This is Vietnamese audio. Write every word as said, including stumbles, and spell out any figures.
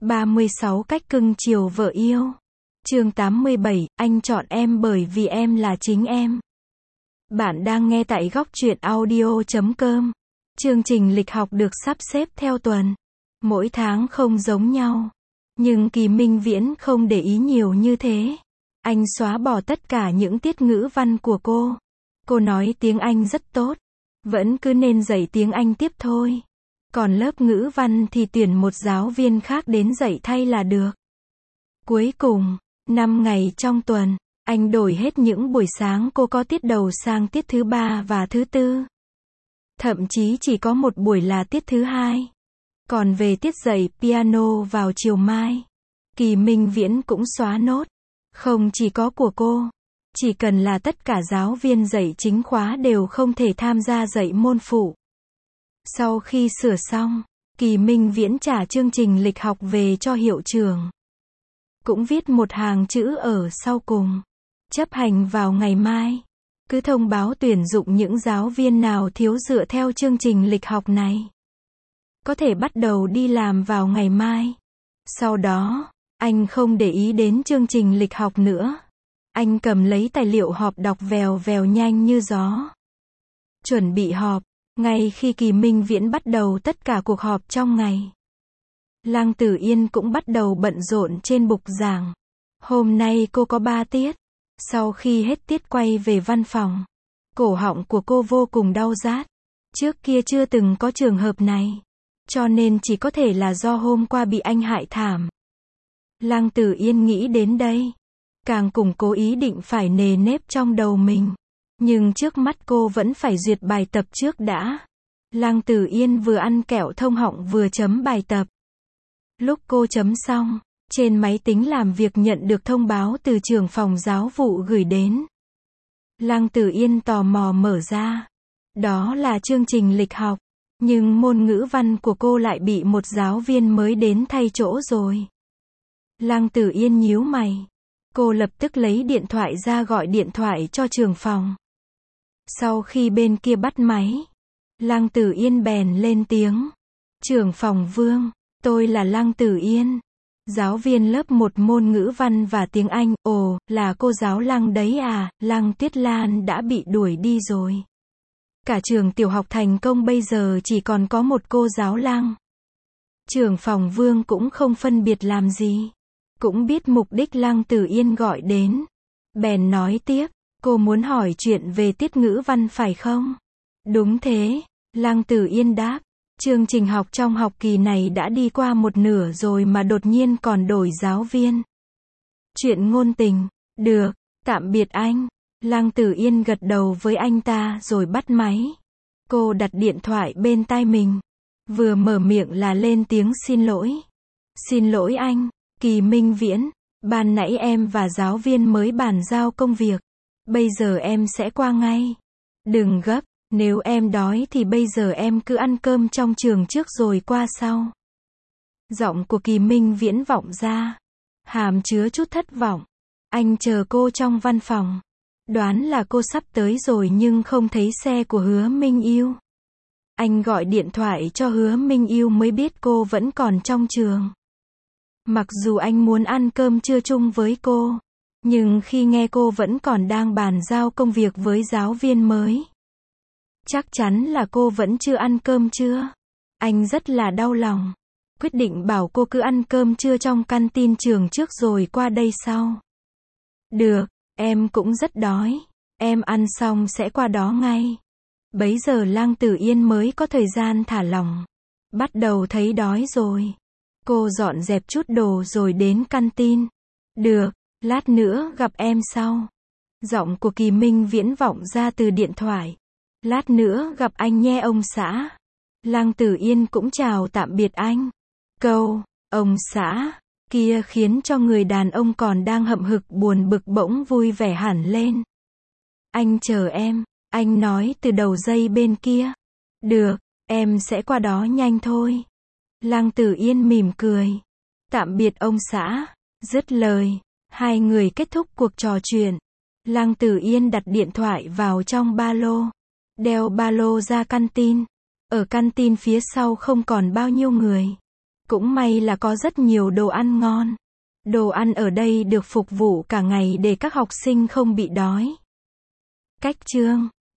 ba mươi sáu cách cưng chiều vợ yêu. Chương tám mươi bảy, anh chọn em bởi vì em là chính em. Bạn đang nghe tại góc truyện audio chấm com. Chương trình lịch học được sắp xếp theo tuần. Mỗi tháng không giống nhau. Nhưng Kỳ Minh Viễn không để ý nhiều như thế. Anh xóa bỏ tất cả những tiết ngữ văn của cô. Cô nói tiếng Anh rất tốt. Vẫn cứ nên dạy tiếng Anh tiếp thôi. Còn lớp ngữ văn thì tuyển một giáo viên khác đến dạy thay là được. Cuối cùng, năm ngày trong tuần, anh đổi hết những buổi sáng cô có tiết đầu sang tiết thứ ba và thứ tư. Thậm chí chỉ có một buổi là tiết thứ hai. Còn về tiết dạy piano vào chiều mai, Kỳ Minh Viễn cũng xóa nốt. Không chỉ có của cô. Chỉ cần là tất cả giáo viên dạy chính khóa đều không thể tham gia dạy môn phụ. Sau khi sửa xong, Kỳ Minh Viễn trả chương trình lịch học về cho hiệu trưởng. Cũng viết một hàng chữ ở sau cùng. Chấp hành vào ngày mai. Cứ thông báo tuyển dụng những giáo viên nào thiếu dựa theo chương trình lịch học này. Có thể bắt đầu đi làm vào ngày mai. Sau đó, anh không để ý đến chương trình lịch học nữa. Anh cầm lấy tài liệu họp đọc vèo vèo nhanh như gió. Chuẩn bị họp. Ngay khi Kỳ Minh Viễn bắt đầu tất cả cuộc họp trong ngày, Lăng Tử Yên cũng bắt đầu bận rộn trên bục giảng. Hôm nay cô có ba tiết. Sau khi hết tiết quay về văn phòng, cổ họng của cô vô cùng đau rát. Trước kia chưa từng có trường hợp này. Cho nên chỉ có thể là do hôm qua bị anh hại thảm. Lăng Tử Yên nghĩ đến đây. Càng củng cố ý định phải nề nếp trong đầu mình. Nhưng trước mắt cô vẫn phải duyệt bài tập trước đã. Lăng Tử Yên vừa ăn kẹo thông họng vừa chấm bài tập. Lúc cô chấm xong, trên máy tính làm việc nhận được thông báo từ trưởng phòng giáo vụ gửi đến. Lăng Tử Yên tò mò mở ra. Đó là chương trình lịch học. Nhưng môn ngữ văn của cô lại bị một giáo viên mới đến thay chỗ rồi. Lăng Tử Yên nhíu mày. Cô lập tức lấy điện thoại ra gọi điện thoại cho trưởng phòng. Sau khi bên kia bắt máy, Lăng Tử Yên bèn lên tiếng. Trưởng phòng Vương, tôi là Lăng Tử Yên. Giáo viên lớp một môn ngữ văn và tiếng Anh. Ồ, là cô giáo Lăng đấy à, Lăng Tuyết Lan đã bị đuổi đi rồi. Cả trường tiểu học thành công bây giờ chỉ còn có một cô giáo Lăng. Trưởng phòng Vương cũng không phân biệt làm gì. Cũng biết mục đích Lăng Tử Yên gọi đến. Bèn nói tiếp. Cô muốn hỏi chuyện về tiết ngữ văn phải không? Đúng thế, Lăng Tử Yên đáp. Chương trình học trong học kỳ này đã đi qua một nửa rồi mà đột nhiên còn đổi giáo viên. Chuyện ngôn tình. Được, tạm biệt anh. Lăng Tử Yên gật đầu với anh ta rồi bắt máy. Cô đặt điện thoại bên tai mình. Vừa mở miệng là lên tiếng xin lỗi. Xin lỗi anh, Kỳ Minh Viễn. Ban nãy em và giáo viên mới bàn giao công việc. Bây giờ em sẽ qua ngay. Đừng gấp, nếu em đói thì bây giờ em cứ ăn cơm trong trường trước rồi qua sau. Giọng của Kỳ Minh Viễn vọng ra. Hàm chứa chút thất vọng. Anh chờ cô trong văn phòng. Đoán là cô sắp tới rồi nhưng không thấy xe của Hứa Minh Yêu. Anh gọi điện thoại cho Hứa Minh Yêu mới biết cô vẫn còn trong trường. Mặc dù anh muốn ăn cơm trưa chung với cô. Nhưng khi nghe cô vẫn còn đang bàn giao công việc với giáo viên mới. Chắc chắn là cô vẫn chưa ăn cơm trưa. Anh rất là đau lòng. Quyết định bảo cô cứ ăn cơm trưa trong canteen trường trước rồi qua đây sau. Được, em cũng rất đói. Em ăn xong sẽ qua đó ngay. Bấy giờ Lăng Tử Yên mới có thời gian thả lỏng. Bắt đầu thấy đói rồi. Cô dọn dẹp chút đồ rồi đến canteen. Được. Lát nữa gặp em sau. Giọng của Kỳ Minh Viễn vọng ra từ điện thoại. Lát nữa gặp anh nhé ông xã. Lăng Tử Yên cũng chào tạm biệt anh. Câu, ông xã, kia khiến cho người đàn ông còn đang hậm hực buồn bực bỗng vui vẻ hẳn lên. Anh chờ em, anh nói từ đầu dây bên kia. Được, em sẽ qua đó nhanh thôi. Lăng Tử Yên mỉm cười. Tạm biệt ông xã. Dứt lời. Hai người kết thúc cuộc trò chuyện. Lăng Tử Yên đặt điện thoại vào trong ba lô. Đeo ba lô ra canteen. Ở canteen phía sau không còn bao nhiêu người. Cũng may là có rất nhiều đồ ăn ngon. Đồ ăn ở đây được phục vụ cả ngày để các học sinh không bị đói. Cách chương